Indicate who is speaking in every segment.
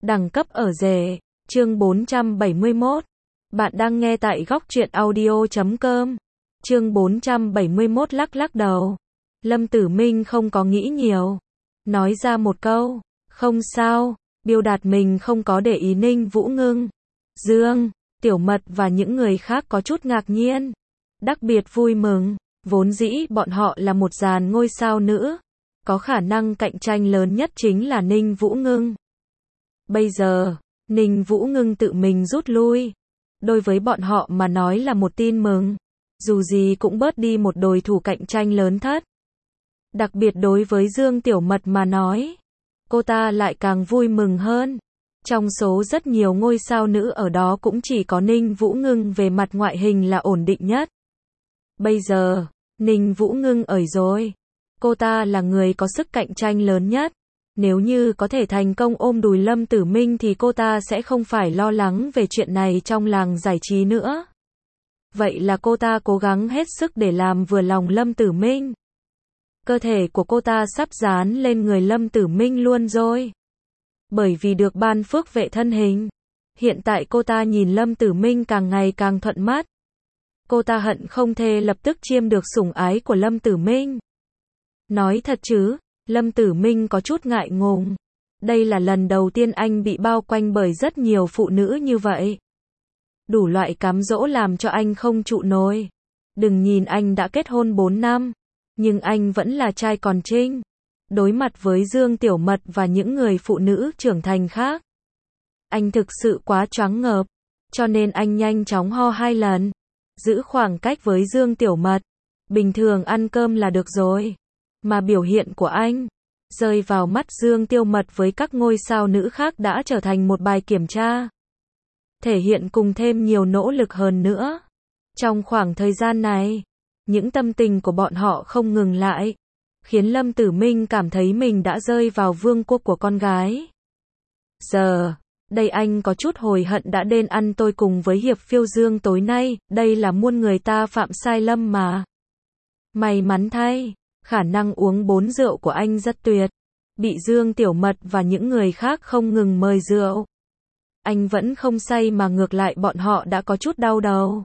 Speaker 1: Đẳng cấp ở rể. Chương 471. Bạn đang nghe tại góc truyện audio.com. Chương 471 lắc lắc đầu. Lâm Tử Minh không có nghĩ nhiều. Nói ra một câu. Không sao. Biểu đạt mình không có để ý Ninh Vũ Ngưng, Dương, Tiểu Mật và những người khác có chút ngạc nhiên. Đặc biệt vui mừng. Vốn dĩ bọn họ là một dàn ngôi sao nữ. Có khả năng cạnh tranh lớn nhất chính là Ninh Vũ Ngưng. Bây giờ, Ninh Vũ Ngưng tự mình rút lui. Đối với bọn họ mà nói là một tin mừng. Dù gì cũng bớt đi một đối thủ cạnh tranh lớn thất. Đặc biệt đối với Dương Tiểu Mật mà nói, cô ta lại càng vui mừng hơn. Trong số rất nhiều ngôi sao nữ ở đó cũng chỉ có Ninh Vũ Ngưng về mặt ngoại hình là ổn định nhất. Bây giờ, Ninh Vũ Ngưng ởi rồi. Cô ta là người có sức cạnh tranh lớn nhất. Nếu như có thể thành công ôm đùi Lâm Tử Minh thì cô ta sẽ không phải lo lắng về chuyện này trong làng giải trí nữa. Vậy là cô ta cố gắng hết sức để làm vừa lòng Lâm Tử Minh. Cơ thể của cô ta sắp dán lên người Lâm Tử Minh luôn rồi. Bởi vì được ban phước vệ thân hình, hiện tại cô ta nhìn Lâm Tử Minh càng ngày càng thuận mắt. Cô ta hận không thể lập tức chiêm được sủng ái của Lâm Tử Minh. Nói thật chứ, Lâm Tử Minh có chút ngại ngùng. Đây là lần đầu tiên anh bị bao quanh bởi rất nhiều phụ nữ như vậy. Đủ loại cám dỗ làm cho anh không trụ nổi. Đừng nhìn anh đã kết hôn 4 năm, nhưng anh vẫn là trai còn trinh. Đối mặt với Dương Tiểu Mật và những người phụ nữ trưởng thành khác, anh thực sự quá choáng ngợp, cho nên anh nhanh chóng ho 2 lần. Giữ khoảng cách với Dương Tiểu Mật. Bình thường ăn cơm là được rồi. Mà biểu hiện của anh rơi vào mắt Dương Tiểu Mật với các ngôi sao nữ khác đã trở thành một bài kiểm tra. Thể hiện cùng thêm nhiều nỗ lực hơn nữa. Trong khoảng thời gian này, những tâm tình của bọn họ không ngừng lại, khiến Lâm Tử Minh cảm thấy mình đã rơi vào vương quốc của con gái. Giờ, đây anh có chút hối hận đã đến ăn tôi cùng với Hiệp Phiêu Dương tối nay, đây là muôn người ta phạm sai lầm mà. May mắn thay, khả năng uống 4 rượu của anh rất tuyệt. Bị Dương Tiểu Mật và những người khác không ngừng mời rượu. Anh vẫn không say mà ngược lại bọn họ đã có chút đau đầu.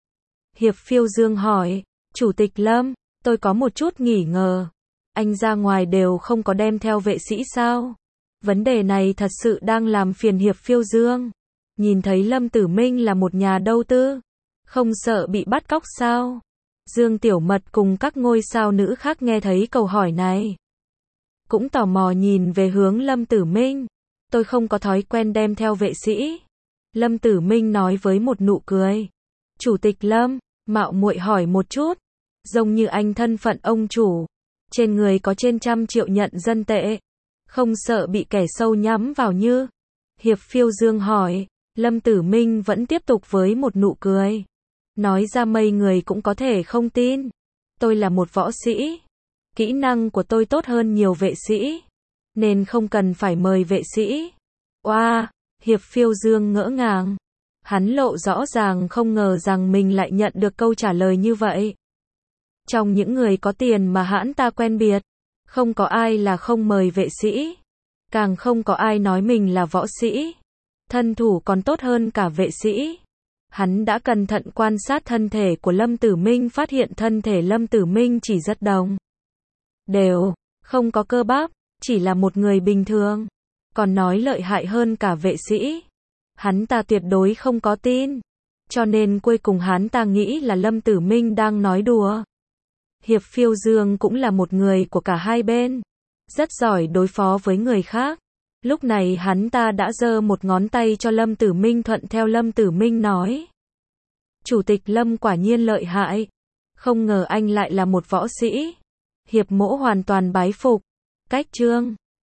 Speaker 1: Hiệp Phiêu Dương hỏi, Chủ tịch Lâm, tôi có một chút nghi ngờ. Anh ra ngoài đều không có đem theo vệ sĩ sao? Vấn đề này thật sự đang làm phiền Hiệp Phiêu Dương. Nhìn thấy Lâm Tử Minh là một nhà đầu tư, không sợ bị bắt cóc sao? Dương Tiểu Mật cùng các ngôi sao nữ khác nghe thấy câu hỏi này, cũng tò mò nhìn về hướng Lâm Tử Minh. Tôi không có thói quen đem theo vệ sĩ. Lâm Tử Minh nói với một nụ cười. Chủ tịch Lâm, mạo muội hỏi một chút. Giống như anh thân phận ông chủ, trên người có trên 100 triệu nhận dân tệ, không sợ bị kẻ sâu nhắm vào như? Hiệp Phiêu Dương hỏi. Lâm Tử Minh vẫn tiếp tục với một nụ cười. Nói ra mấy người cũng có thể không tin. Tôi là một võ sĩ. Kỹ năng của tôi tốt hơn nhiều vệ sĩ, nên không cần phải mời vệ sĩ. Oa, Hiệp Phiêu Dương ngỡ ngàng. Hắn lộ rõ ràng không ngờ rằng mình lại nhận được câu trả lời như vậy. Trong những người có tiền mà hắn ta quen biết, không có ai là không mời vệ sĩ. Càng không có ai nói mình là võ sĩ. Thân thủ còn tốt hơn cả vệ sĩ. Hắn đã cẩn thận quan sát thân thể của Lâm Tử Minh, phát hiện thân thể Lâm Tử Minh chỉ rất đồng đều, không có cơ bắp, chỉ là một người bình thường. Còn nói lợi hại hơn cả vệ sĩ, hắn ta tuyệt đối không có tin. Cho nên cuối cùng hắn ta nghĩ là Lâm Tử Minh đang nói đùa. Hiệp Phiêu Dương cũng là một người của cả hai bên, rất giỏi đối phó với người khác. Lúc này hắn ta đã giơ một ngón tay cho Lâm Tử Minh thuận theo Lâm Tử Minh nói. Chủ tịch Lâm quả nhiên lợi hại. Không ngờ anh lại là một võ sĩ. Hiệp Mỗ hoàn toàn bái phục. Cách chương